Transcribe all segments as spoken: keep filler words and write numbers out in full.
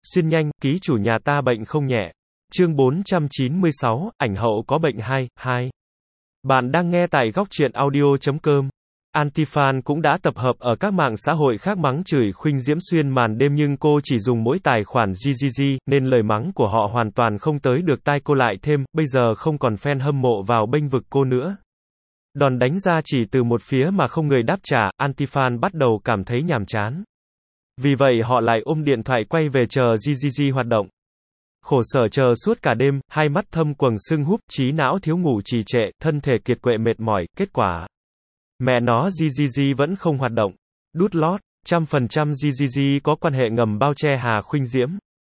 Xin nhanh, ký chủ nhà ta bệnh không nhẹ. Chương bốn trăm chín mươi sáu, ảnh hậu có bệnh hai, hai. Bạn đang nghe tại góc truyện audio chấm com. Antifan cũng đã tập hợp ở các mạng xã hội khác mắng chửi Khuynh Diễm xuyên màn đêm, nhưng cô chỉ dùng mỗi tài khoản giê giê giê, nên lời mắng của họ hoàn toàn không tới được tai cô. Lại thêm, bây giờ không còn fan hâm mộ vào bênh vực cô nữa. Đòn đánh ra chỉ từ một phía mà không người đáp trả, Antifan bắt đầu cảm thấy nhàm chán. Vì vậy họ lại ôm điện thoại quay về chờ giê giê giê hoạt động. Khổ sở chờ suốt cả đêm, hai mắt thâm quầng sưng húp, trí não thiếu ngủ trì trệ, thân thể kiệt quệ mệt mỏi, kết quả. Mẹ nó giê giê giê vẫn không hoạt động. Đút lót, trăm phần trăm giê giê giê có quan hệ ngầm bao che Hà Khuynh Diễm.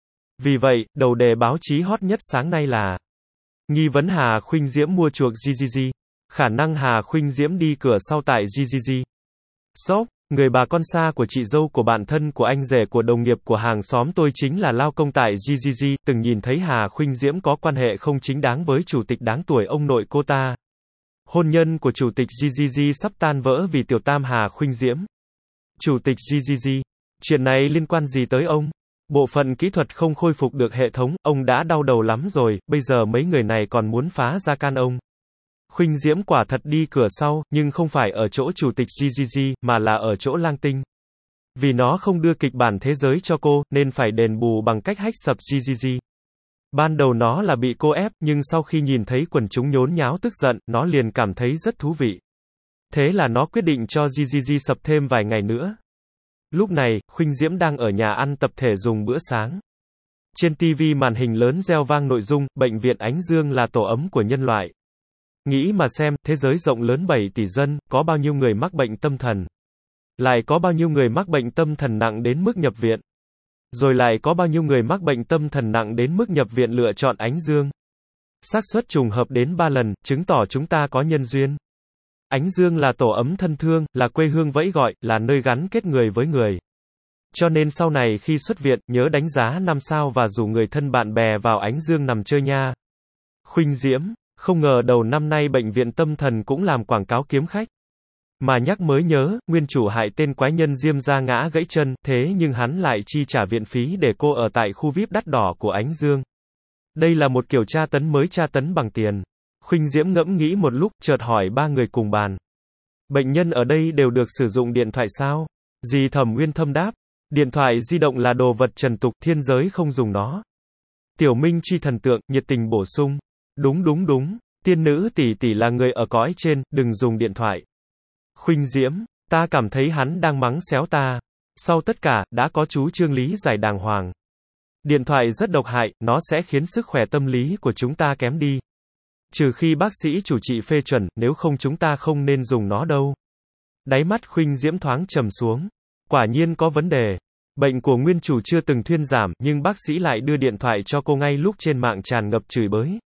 Vì vậy, đầu đề báo chí hot nhất sáng nay là nghi vấn Hà Khuynh Diễm mua chuộc giê giê giê. Khả năng Hà Khuynh Diễm đi cửa sau tại giê giê giê. Sốc, người bà con xa của chị dâu của bạn thân của anh rể của đồng nghiệp của hàng xóm tôi chính là lao công tại giê giê giê, từng nhìn thấy Hà Khuynh Diễm có quan hệ không chính đáng với chủ tịch đáng tuổi ông nội cô ta. Hôn nhân của chủ tịch giê giê giê sắp tan vỡ vì tiểu tam Hà Khuynh Diễm. Chủ tịch giê giê giê, chuyện này liên quan gì tới ông? Bộ phận kỹ thuật không khôi phục được hệ thống, ông đã đau đầu lắm rồi, bây giờ mấy người này còn muốn phá ra can ông. Khuynh Diễm quả thật đi cửa sau, nhưng không phải ở chỗ chủ tịch giê giê giê, mà là ở chỗ Lang Tinh. Vì nó không đưa kịch bản thế giới cho cô, nên phải đền bù bằng cách hack sập giê giê giê. Ban đầu nó là bị cô ép, nhưng sau khi nhìn thấy quần chúng nhốn nháo tức giận, nó liền cảm thấy rất thú vị. Thế là nó quyết định cho giê giê giê sập thêm vài ngày nữa. Lúc này, Khuynh Diễm đang ở nhà ăn tập thể dùng bữa sáng. Trên ti vi màn hình lớn reo vang nội dung, bệnh viện Ánh Dương là tổ ấm của nhân loại. Nghĩ mà xem, thế giới rộng lớn bảy tỷ dân, có bao nhiêu người mắc bệnh tâm thần? Lại có bao nhiêu người mắc bệnh tâm thần nặng đến mức nhập viện? Rồi lại có bao nhiêu người mắc bệnh tâm thần nặng đến mức nhập viện lựa chọn Ánh Dương? Xác suất trùng hợp đến ba lần, chứng tỏ chúng ta có nhân duyên. Ánh Dương là tổ ấm thân thương, là quê hương vẫy gọi, là nơi gắn kết người với người. Cho nên sau này khi xuất viện, nhớ đánh giá năm sao và rủ người thân bạn bè vào Ánh Dương nằm chơi nha. Khuynh Diễm, không ngờ đầu năm nay bệnh viện tâm thần cũng làm quảng cáo kiếm khách. Mà nhắc mới nhớ, nguyên chủ hại tên quái nhân Diêm ra ngã gãy chân, thế nhưng hắn lại chi trả viện phí để cô ở tại khu vi ai pi đắt đỏ của Ánh Dương. Đây là một kiểu tra tấn mới, tra tấn bằng tiền. Khuynh Diễm ngẫm nghĩ một lúc, chợt hỏi ba người cùng bàn. Bệnh nhân ở đây đều được sử dụng điện thoại sao? Dì Thẩm Nguyên Thâm đáp. Điện thoại di động là đồ vật trần tục, thiên giới không dùng nó. Tiểu Minh Truy thần tượng, nhiệt tình bổ sung. Đúng đúng đúng, tiên nữ tỷ tỷ là người ở cõi trên, đừng dùng điện thoại. Khuynh Diễm, ta cảm thấy hắn đang mắng xéo ta. Sau tất cả, đã có chú Trương lý giải đàng hoàng. Điện thoại rất độc hại, nó sẽ khiến sức khỏe tâm lý của chúng ta kém đi. Trừ khi bác sĩ chủ trị phê chuẩn, nếu không chúng ta không nên dùng nó đâu. Đáy mắt Khuynh Diễm thoáng trầm xuống. Quả nhiên có vấn đề. Bệnh của nguyên chủ chưa từng thuyên giảm, nhưng bác sĩ lại đưa điện thoại cho cô ngay lúc trên mạng tràn ngập chửi bới.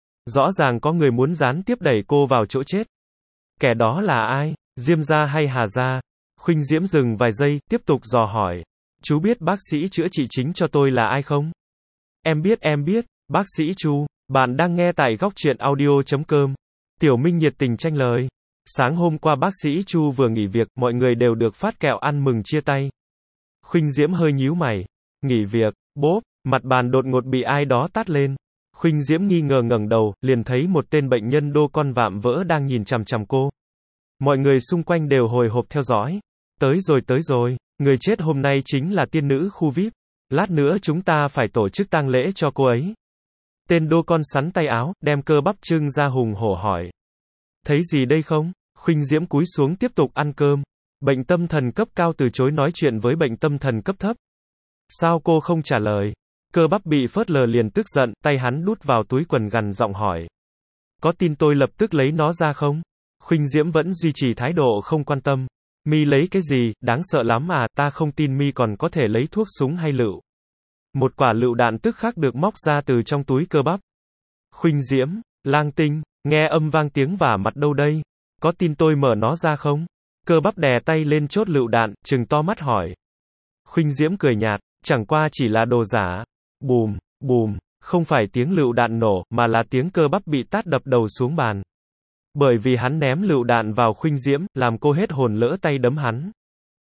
Rõ ràng có người muốn gián tiếp đẩy cô vào chỗ chết. Kẻ đó là ai? Diêm gia hay Hà gia? Khuynh Diễm dừng vài giây, tiếp tục dò hỏi. Chú biết bác sĩ chữa trị chính cho tôi là ai không? Em biết, em biết, bác sĩ Chu. Bạn đang nghe tại góc truyện audio chấm com. Tiểu Minh nhiệt tình tranh lời. Sáng hôm qua bác sĩ Chu vừa nghỉ việc, mọi người đều được phát kẹo ăn mừng chia tay. Khuynh Diễm hơi nhíu mày. Nghỉ việc, bốp, mặt bàn đột ngột bị ai đó tát lên. Khuynh Diễm nghi ngờ ngẩng đầu, liền thấy một tên bệnh nhân đô con vạm vỡ đang nhìn chằm chằm cô. Mọi người xung quanh đều hồi hộp theo dõi. Tới rồi tới rồi, người chết hôm nay chính là tiên nữ khu vi ai pi. Lát nữa chúng ta phải tổ chức tang lễ cho cô ấy. Tên đô con sắn tay áo, đem cơ bắp trưng ra hùng hổ hỏi. Thấy gì đây không? Khuynh Diễm cúi xuống tiếp tục ăn cơm. Bệnh tâm thần cấp cao từ chối nói chuyện với bệnh tâm thần cấp thấp. Sao cô không trả lời? Cơ bắp bị phớt lờ liền tức giận, tay hắn đút vào túi quần gằn giọng hỏi. Có tin tôi lập tức lấy nó ra không? Khuynh Diễm vẫn duy trì thái độ không quan tâm. Mi lấy cái gì, đáng sợ lắm à, ta không tin mi còn có thể lấy thuốc súng hay lựu. Một quả lựu đạn tức khắc được móc ra từ trong túi cơ bắp. Khuynh Diễm, Lang Tinh, nghe âm vang tiếng vả mặt đâu đây? Có tin tôi mở nó ra không? Cơ bắp đè tay lên chốt lựu đạn, trừng to mắt hỏi. Khuynh Diễm cười nhạt, chẳng qua chỉ là đồ giả. Bùm, bùm, không phải tiếng lựu đạn nổ, mà là tiếng cơ bắp bị tát đập đầu xuống bàn. Bởi vì hắn ném lựu đạn vào Khuynh Diễm, làm cô hết hồn lỡ tay đấm hắn.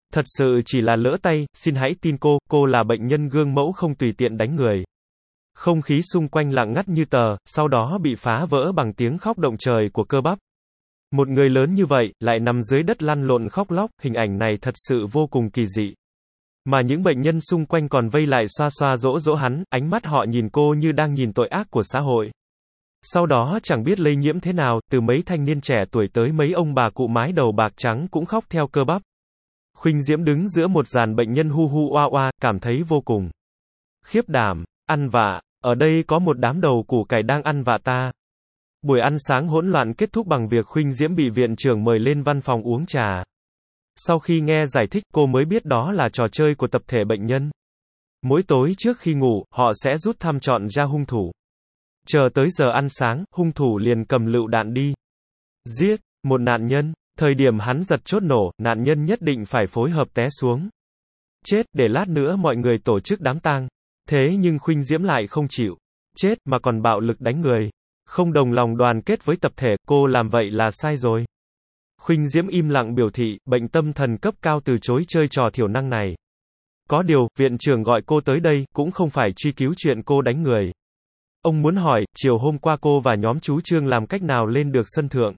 Thật sự chỉ là lỡ tay, xin hãy tin cô, cô là bệnh nhân gương mẫu không tùy tiện đánh người. Không khí xung quanh lặng ngắt như tờ, sau đó bị phá vỡ bằng tiếng khóc động trời của cơ bắp. Một người lớn như vậy, lại nằm dưới đất lăn lộn khóc lóc, hình ảnh này thật sự vô cùng kỳ dị. Mà những bệnh nhân xung quanh còn vây lại xoa xoa dỗ dỗ hắn, ánh mắt họ nhìn cô như đang nhìn tội ác của xã hội. Sau đó chẳng biết lây nhiễm thế nào, từ mấy thanh niên trẻ tuổi tới mấy ông bà cụ mái đầu bạc trắng cũng khóc theo cơ bắp. Khuynh Diễm đứng giữa một dàn bệnh nhân hu hu oa oa, cảm thấy vô cùng khiếp đảm, ăn vạ, ở đây có một đám đầu củ cải đang ăn vạ ta. Buổi ăn sáng hỗn loạn kết thúc bằng việc Khuynh Diễm bị viện trưởng mời lên văn phòng uống trà. Sau khi nghe giải thích, cô mới biết đó là trò chơi của tập thể bệnh nhân. Mỗi tối trước khi ngủ, họ sẽ rút thăm chọn ra hung thủ. Chờ tới giờ ăn sáng, hung thủ liền cầm lựu đạn đi giết một nạn nhân. Thời điểm hắn giật chốt nổ, nạn nhân nhất định phải phối hợp té xuống. Chết, để lát nữa mọi người tổ chức đám tang. Thế nhưng Khuynh Diễm lại không chịu chết, mà còn bạo lực đánh người. Không đồng lòng đoàn kết với tập thể, cô làm vậy là sai rồi. Khuynh Diễm im lặng biểu thị, bệnh tâm thần cấp cao từ chối chơi trò thiểu năng này. Có điều, viện trưởng gọi cô tới đây, cũng không phải truy cứu chuyện cô đánh người. Ông muốn hỏi, chiều hôm qua cô và nhóm chú Trương làm cách nào lên được sân thượng?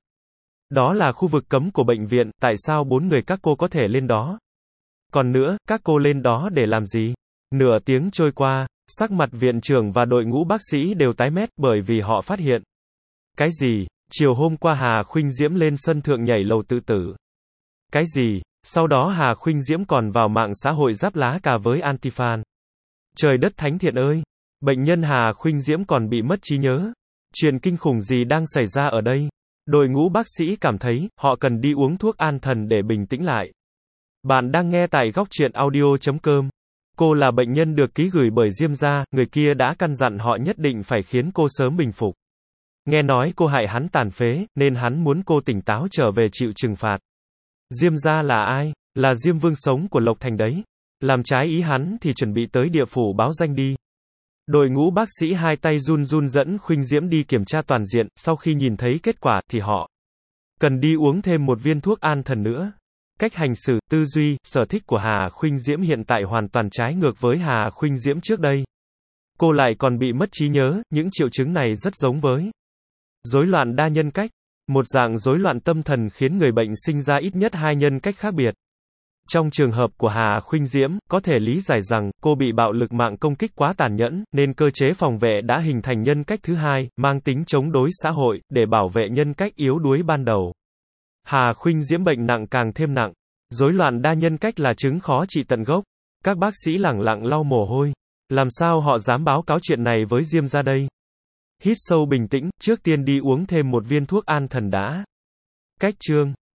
Đó là khu vực cấm của bệnh viện, tại sao bốn người các cô có thể lên đó? Còn nữa, các cô lên đó để làm gì? Nửa tiếng trôi qua, sắc mặt viện trưởng và đội ngũ bác sĩ đều tái mét, bởi vì họ phát hiện. Cái gì? Chiều hôm qua Hà Khuynh Diễm lên sân thượng nhảy lầu tự tử. Cái gì? Sau đó Hà Khuynh Diễm còn vào mạng xã hội giáp lá cà với Antifan. Trời đất thánh thiện ơi! Bệnh nhân Hà Khuynh Diễm còn bị mất trí nhớ. Chuyện kinh khủng gì đang xảy ra ở đây? Đội ngũ bác sĩ cảm thấy, họ cần đi uống thuốc an thần để bình tĩnh lại. Bạn đang nghe tại góc truyện audio chấm com. Cô là bệnh nhân được ký gửi bởi Diêm gia, người kia đã căn dặn họ nhất định phải khiến cô sớm bình phục. Nghe nói cô hại hắn tàn phế, nên hắn muốn cô tỉnh táo trở về chịu trừng phạt. Diêm gia là ai? Là Diêm Vương sống của Lộc Thành đấy. Làm trái ý hắn thì chuẩn bị tới địa phủ báo danh đi. Đội ngũ bác sĩ hai tay run run dẫn Khuynh Diễm đi kiểm tra toàn diện, sau khi nhìn thấy kết quả, thì họ cần đi uống thêm một viên thuốc an thần nữa. Cách hành xử, tư duy, sở thích của Hà Khuynh Diễm hiện tại hoàn toàn trái ngược với Hà Khuynh Diễm trước đây. Cô lại còn bị mất trí nhớ, những triệu chứng này rất giống với rối loạn đa nhân cách, một dạng rối loạn tâm thần khiến người bệnh sinh ra ít nhất hai nhân cách khác biệt. Trong trường hợp của Hà Khuynh Diễm, có thể lý giải rằng, cô bị bạo lực mạng công kích quá tàn nhẫn, nên cơ chế phòng vệ đã hình thành nhân cách thứ hai, mang tính chống đối xã hội, để bảo vệ nhân cách yếu đuối ban đầu. Hà Khuynh Diễm bệnh nặng càng thêm nặng. Rối loạn đa nhân cách là chứng khó trị tận gốc. Các bác sĩ lẳng lặng lau mồ hôi. Làm sao họ dám báo cáo chuyện này với Diêm gia đây? Hít sâu bình tĩnh, trước tiên đi uống thêm một viên thuốc an thần đã. Cách chương